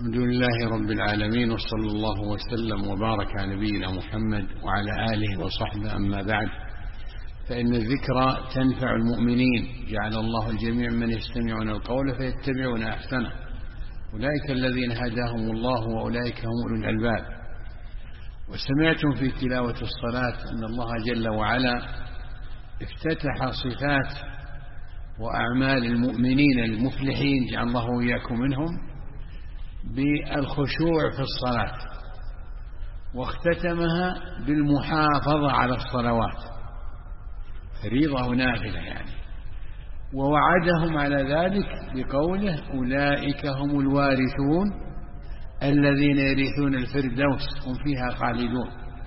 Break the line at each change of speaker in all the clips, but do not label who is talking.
الحمد لله رب العالمين، وصلى الله وسلم وبارك على نبينا محمد وعلى آله وصحبه. أما بعد، فإن الذكرى تنفع المؤمنين. جعل الله الجميع من يستمعون القول فيتبعون أحسنه، أولئك الذين هداهم الله وأولئك هم أولو الألباب. وسمعتم في تلاوة الصلاة أن الله جل وعلا افتتح صفات وأعمال المؤمنين المفلحين، جعل الله وإياكم منهم، بالخشوع في الصلاة، واختتمها بالمحافظة على الصلوات فريضة ونافلة يعني، ووعدهم على ذلك بقوله: أولئك هم الوارثون الذين يرثون الفردوس هم فيها خالدون.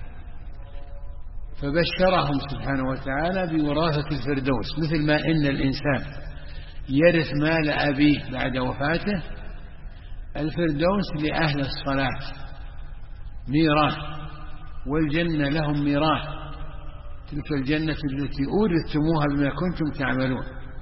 فبشرهم سبحانه وتعالى بوراثة الفردوس، مثل ما إن الإنسان يرث مال أبيه بعد وفاته، الفردوس لأهل الصلاة ميراث، والجنة لهم ميراث، تلك الجنة التي أورثتموها بما كنتم تعملون.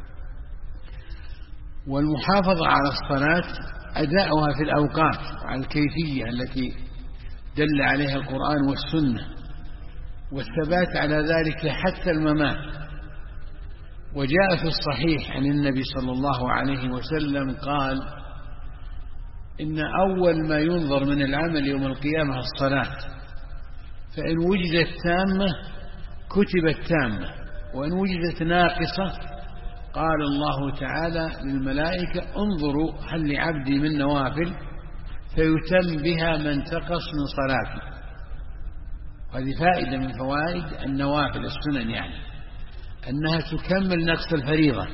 والمحافظة على الصلاة أداؤها في الأوقات على الكيفية التي دل عليها القرآن والسنة، والثبات على ذلك حتى الممات. وجاء في الصحيح عن النبي صلى الله عليه وسلم قال: إن أول ما ينظر من العمل يوم القيامة الصلاة، فإن وجدت تامة كتبت تامة، وإن وجدت ناقصة قال الله تعالى للملائكة: انظروا هل لعبدي من نوافل فيتم بها ما انتقص من صلاته. هذه فائدة من فوائد النوافل السنن، يعني أنها تكمل نقص الفريضة،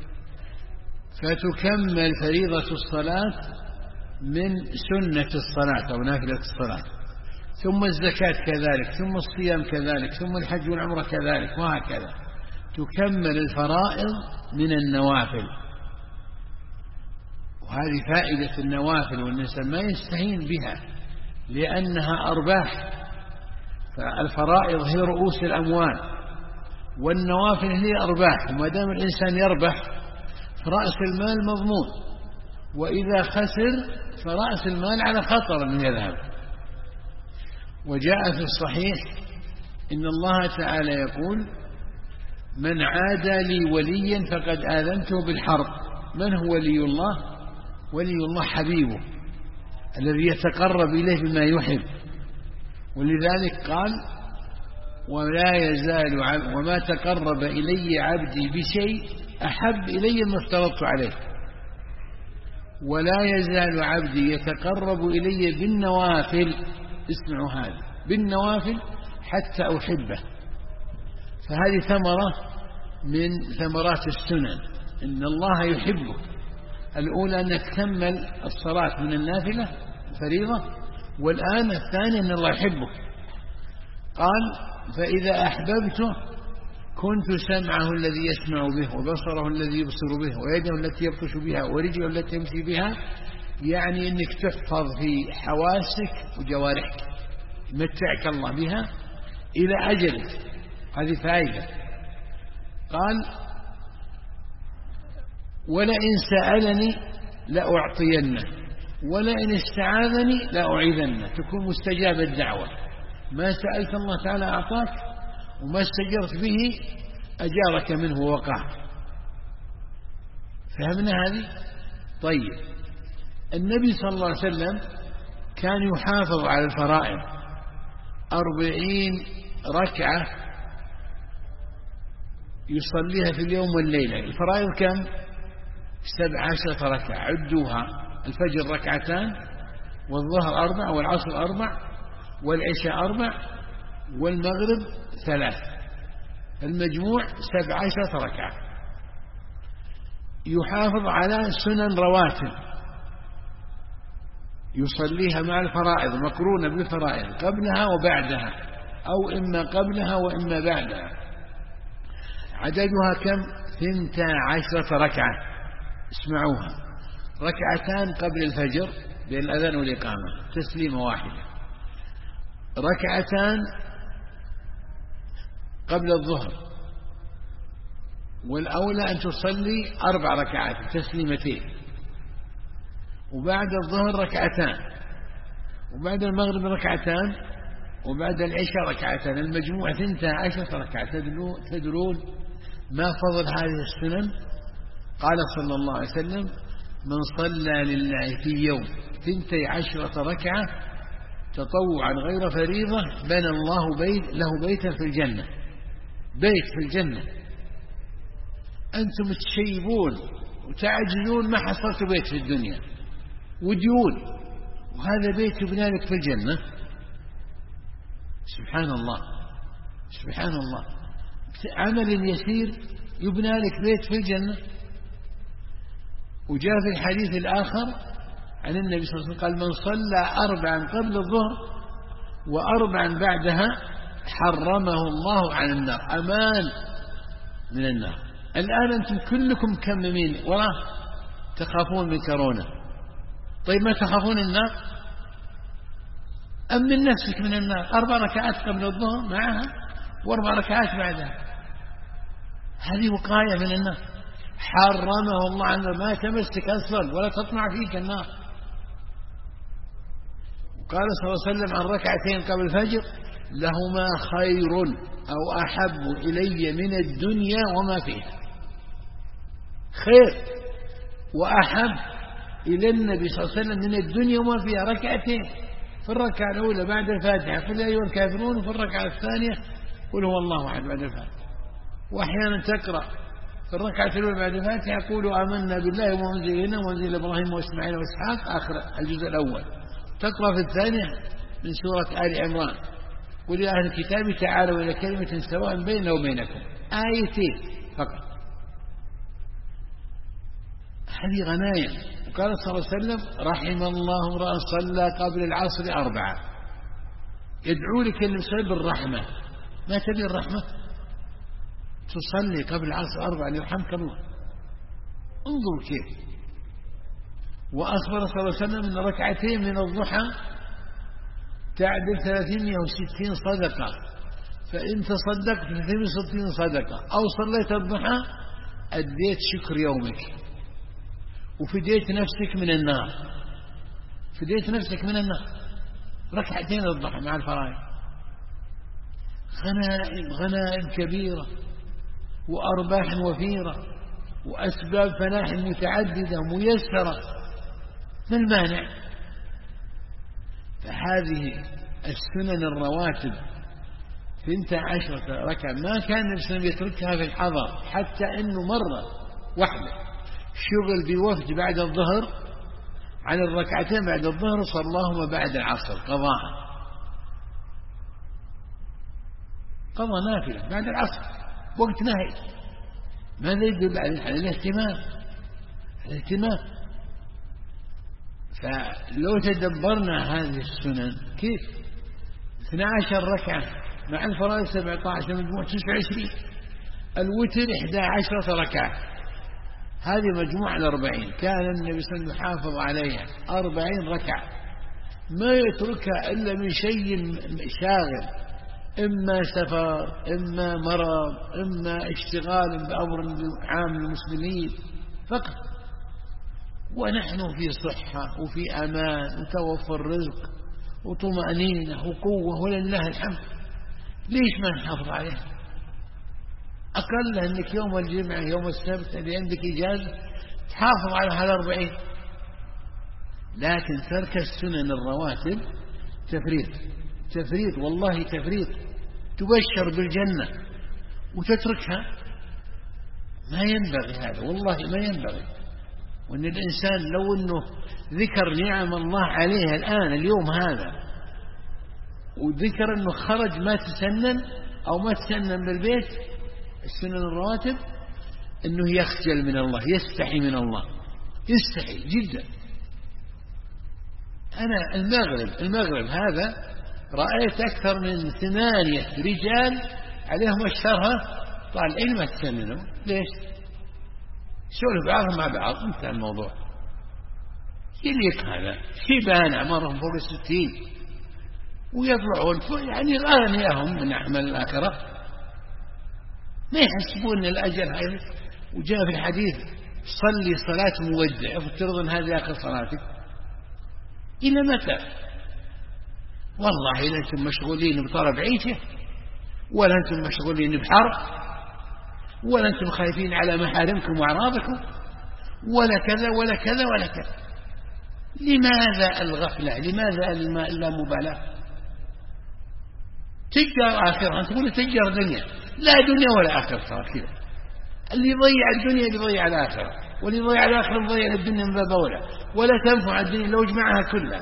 فتكمل فريضة الصلاة من سنة الصلاة أو نافلة الصلاة، ثم الزكاة كذلك، ثم الصيام كذلك، ثم الحج والعمرة كذلك، وهكذا تكمل الفرائض من النوافل. وهذه فائدة النوافل، والإنسان ما يستهين بها لأنها أرباح. فالفرائض هي رؤوس الأموال، والنوافل هي أرباح، وما دام الإنسان يربح فرأس المال مضمون، وإذا خسر فرأس المال على خطر أن يذهب. وجاء في الصحيح إن الله تعالى يقول: من عادى لي وليا فقد آذنته بالحرب. من هو ولي الله؟ ولي الله حبيبه الذي يتقرب إليه بما يحب. ولذلك قال: وما تقرب إلي عبدي بشيء أحب إلي ما افترضت عليه، ولا يزال عبدي يتقرب إلي بالنوافل. اسمعوا هذا، بالنوافل حتى أحبه. فهذه ثمرة من ثمرات السنن، إن الله يحبك. الأولى أنك تكمل الصلاة من النافلة الفريضة، والآن الثاني أن الله يحبك. قال: فإذا أحببته كنت سمعه الذي يسمع به، وبصره الذي يبصر به، ويده التي يبطش بها، ورجله التي يمشي بها. يعني أنك تحفظ في حواسك وجوارحك، يمتعك الله بها إلى أجلك. هذه فائدة. قال: ولئن سألني لأعطينه، ولئن استعاذني لأعيذنه. تكون مستجاب الدعوة، ما سألت الله تعالى أعطاك، وما استجرت به أجارك منه ووقعك. فهمنا هذه؟ طيب، النبي صلى الله عليه وسلم كان يحافظ على الفرائض 40 ركعة يصليها في اليوم والليلة. الفرائض كم؟ 17 ركعة، عدوها: الفجر 2 ركعة، والظهر 4، والعصر 4، والعشاء 4، والمغرب 3، المجموع 17 ركعة. يحافظ على سنن رواتب يصليها مع الفرائض، مقرونة بالفرائض قبلها وبعدها، أو إما قبلها وإما بعدها. عددها كم؟ 12 ركعة. اسمعوها: 2 قبل الفجر بين الأذان والإقامة، تسليمة واحدة. 2 قبل الظهر، والأولى أن تصلي 4 ركعات تسليمتين. وبعد الظهر ركعتان، وبعد المغرب ركعتان، وبعد العشاء ركعتان، المجموع 12 ركعة. تدرون ما فضل هذه السنن؟ قال صلى الله عليه وسلم: من صلى لله في يوم 12 ركعة تطوعا غير فريضة بنى الله له بيتا في الجنة. بيت في الجنة. أنتم تشيبون وتعجزون ما حصلت بيت في الدنيا وديون، وهذا بيت يبنى لك في الجنة. سبحان الله، سبحان الله. عمل يسير يبنى لك بيت في الجنة. وجاء في الحديث الآخر عن النبي صلى الله عليه وسلم قال: من صلى 4 قبل الظهر و4 بعدها حرمه الله عن النار، أمان من النار. الآن أنتم كلكم مكممين وراه تخافون من كورونا. طيب ما تخافون النار؟ أمن نفسك من النار. 4 ركعات قبل الظهر معها و4 ركعات بعدها، هذه وقاية من النار. حرمه الله عن النار، ما تمسك أصلا ولا تطمع فيك النار. وقال صلى الله عليه وسلم عن ركعتين قبل الفجر: لهما خير أو أحب إلي من الدنيا وما فيها. خير وأحب إلى النبي صلى الله عليه وسلم من الدنيا وما فيها. ركعتين، في الركعة الأولى بعد الفاتحة قل يا أيها الكافرون، وفي الركعة الثانية قل هو الله أحد بعد الفاتحة. وأحيانا تقرأ في الركعة الأولى بعد الفاتحة قولوا آمنا بالله وما أنزل إلينا وأنزل إبراهيم وإسماعيل وإسحاق، آخر الجزء الأول. تقرأ في الثانية من سورة آل عمران قل يا أهل الكتاب تعالوا إلى كلمة سواء بيننا وبينكم. آيتين فقط، هذه غنايم. وقال صلى الله عليه وسلم: رحم الله امرأ صلى قبل العصر 4 يدعو لك المسلم بالرحمة. ما تبي الرحمة؟ تصلي قبل العصر 4 يرحمك الله. انظر كيف. وأخبر صلى الله عليه وسلم أن ركعتين من الضحى تعدل 360 صدقة، فإن تصدقت ب 62 صدقة أو صليت الضحى أديت شكر يومك وفديت نفسك من النار. فديت نفسك من النار. ركعتين الضحى مع الفرائض غنائم كبيرة وأرباح وفيرة وأسباب فلاح متعددة ميسرة. ما المانع؟ فهذه السنن الرواتب 12 ركعة ما كان النبي صلى الله عليه وسلم يتركها في الحضر، حتى أنه مرة واحدة شغل بوفد بعد الظهر عن الركعتين بعد الظهر صلاهما بعد العصر قضاء. قضى نافلة بعد العصر وقت نهي. ماذا يدل على الاهتمام؟ الاهتمام. فلو تدبرنا هذه السنن كيف 12 ركعة مع الفرائض 17 مجموع 29، الوتر 11 ركعة، هذه مجموعة 40. كان النبي صلى الله عليه وسلم يحافظ عليها 40 ركعة ما يتركها إلا من شيء شاغل، إما سفر، إما مرض، إما اشتغال بأمر عام المسلمين فقط. ونحن في صحة وفي أمان وتوفر رزق وطمأنينة وقوة ولله الحمد، ليش ما نحافظ عليها؟ أقل أنك يوم الجمعة يوم السبت اللي عندك إجازة تحافظ على هذا 40. لكن ترك السنن الرواتب تفريط والله تفريط. تبشر بالجنة وتتركها، ما ينبغي هذا، والله ما ينبغي. وأن الإنسان لو أنه ذكر نعم الله عليه الآن اليوم هذا، وذكر أنه خرج ما تسنن أو ما تسنن بالبيت السنن الرواتب، أنه يخجل من الله، يستحي من الله، يستحي جدا. أنا المغرب هذا رأيت أكثر من 8 رجال عليهم الشرها طالعين ما تسننوا. ليش؟ سولف بعضهم مع بعض، انتهى الموضوع. يليق هذا شيبان أعمارهم فوق 60 ويطلعون يعني غانيهم من أعمال الآخرة، ما يحسبون الأجل هذا. وجاء في الحديث: صلي صلاة مودع، افترض أن هذه آخر صلاتك، إلى متى؟ والله لا أنتم مشغولين بطلب عيشه، ولا أنتم مشغولين بحرب، ولا أنتم خايفين على محارمكم وأعراضكم، ولا كذا ولا كذا ولا كذا. لماذا الغفلة؟ لماذا اللامبالاة؟ تجار آخرة، أنت تقول تجار دنيا، لا دنيا ولا آخرة. صار كذا، اللي يضيع الدنيا اللي يضيع الآخرة، واللي يضيع الآخرة يضيع الدنيا من باب أولى، ولا تنفع الدنيا لو جمعها كلها.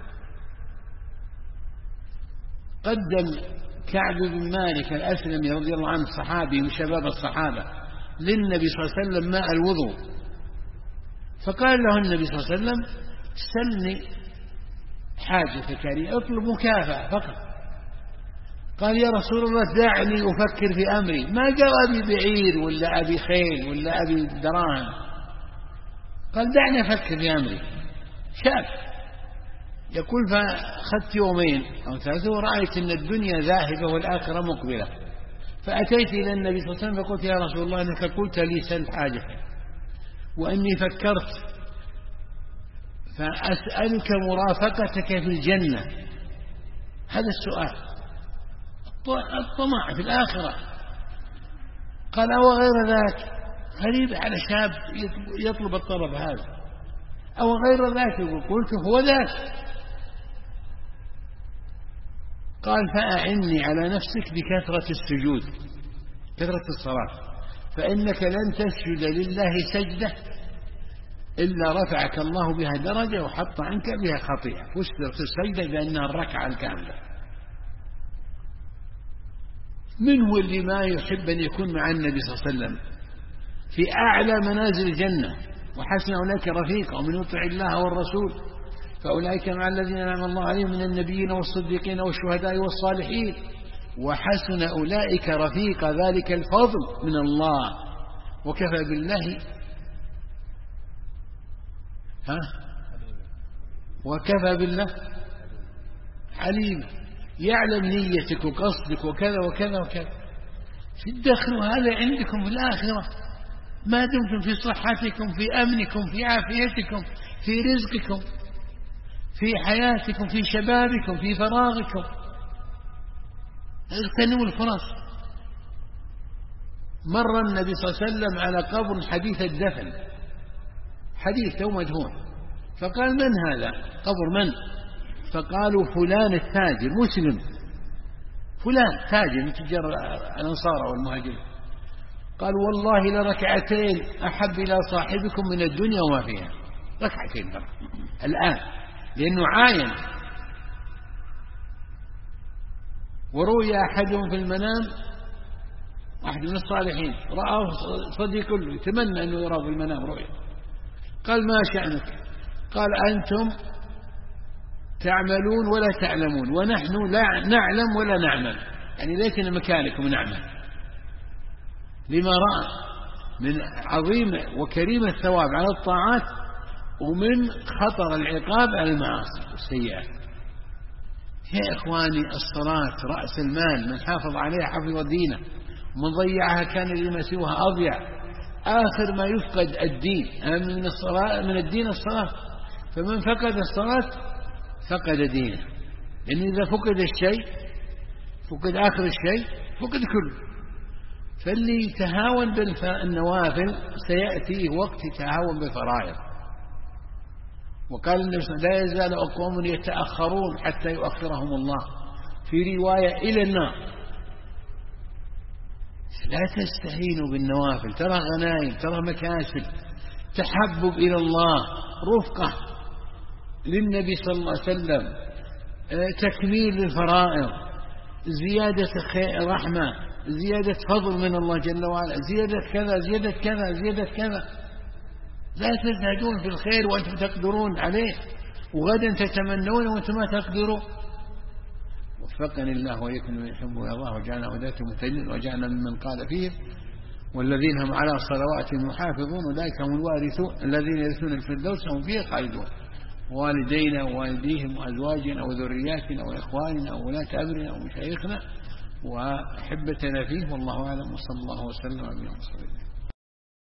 قدم كعب بن مالك الأسلمي رضي الله عنه، صحابي من شباب الصحابة، للنبي صلى الله عليه وسلم ماء الوضوء، فقال له النبي صلى الله عليه وسلم: سلني حاجتك، يعني اطلب مكافأة فقط. قال: يا رسول الله دعني أفكر في أمري. ما قال أبي بعير ولا أبي خيل ولا أبي دراهم، قال: دعني أفكر في أمري. شاب يقول: فأخذت يومين أو ثلاثة ورأيت أن الدنيا ذاهبة والآخرة مقبلة، فأتيت إلى النبي صلى الله عليه وسلم فقلت: يا رسول الله إنك قلت لي سل حاجتك، وإني فكرت فأسألك مرافقتك في الجنة. هذا السؤال، الطمع في الآخرة. قال: أو غير ذاك؟ غريب على شاب يطلب الطلب هذا. أو غير ذاك؟ قلت: هو ذاك. قال: فأعني على نفسك بكثرة السجود، كثرة الصلاة، فإنك لن تسجد لله سجدة إلا رفعك الله بها درجة وحط عنك بها خطيئة. فسرت السجدة بأنها الركعة الكاملة. من هو اللي ما يحب أن يكون مع النبي صلى الله عليه وسلم في أعلى منازل الجنة؟ وحسن أولئك رفيقا، ومن يطع الله والرسول فأولئك مع الذين أنعم الله عليهم من النبيين والصديقين والشهداء والصالحين وحسن أولئك رفيقا، ذلك الفضل من الله وكفى بالله وكفى بالله عليم. يعلم نيتك وقصدك وكذا وكذا وكذا. في الدخل هذا عندكم في الآخرة، ما دمتم في صحتكم، في أمنكم، في عافيتكم، في رزقكم، في حياتكم، في شبابكم، في فراغكم. اغتنموا الفرص. مر النبي صلى الله عليه وسلم على قبر حديث الدفن، حديث أو مدفون، فقال: من هذا؟ قبر من؟ فقالوا: فلان التاجر مسلم، فلان تاجر من تجار الأنصار والمهاجرين. قال: والله لركعتين أحب إلى صاحبكم من الدنيا وما فيها. ركعتين الآن، لأنه عاين. وروي أحدهم في المنام، واحد من الصالحين رآه صديق له يتمنى أنه يراه في المنام رؤيا. قال: ما شأنك؟ قال: أنتم تعملون ولا تعلمون، ونحن لا نعلم ولا نعمل، يعني ليسنا مكانكم نعمل. لما رأى من عظيم وكريم الثواب على الطاعات، ومن خطر العقاب على المعاصي والسيئات. يا إخواني، الصلاة رأس المال، من حافظ عليها حفظ دينه، ومن ضيعها كان لما سواها أضيع. آخر ما يفقد الدين من الصلاة، من الدين الصلاة. فمن فقد الصلاة فقد دينه، لأن إذا فقد الشيء فقد آخر الشيء، فقد كله. فاللي يتهاون بالنوافل سيأتي وقت يتهاون بالفرائض. وقال النبي صلى الله عليه وسلم: لا يزال أقوام يتأخرون حتى يؤخرهم الله، في رواية إلى النار. لا تستهينوا بالنوافل، ترى غنائم، ترى مكاسب، تحبب إلى الله، رفقة للنبي صلى الله عليه وسلم، تكميل للفرائض، زيادة رحمة، زيادة فضل من الله جل وعلا، زيادة كذا زيادة كذا زيادة كذا. لا تزهدون في الخير وأنتم تقدرون عليه، وغدا تتمنون وأنتم ما تقدرون. وفقني الله وإياكم من يحب الله، وجعلنا هداة مهتدين، وجعلنا ممن قال فيه: والذين هم على صلواتهم يحافظون أولئك هم الوارثون الذين يرثون الفردوس هم فيها خالدون. والدينا ووالديهم وأزواجنا وذرياتنا وإخواننا وولاة أمرنا ومشايخنا وأحبتنا فيه، والله أعلم، وصلى الله وسلم على نبينا محمد.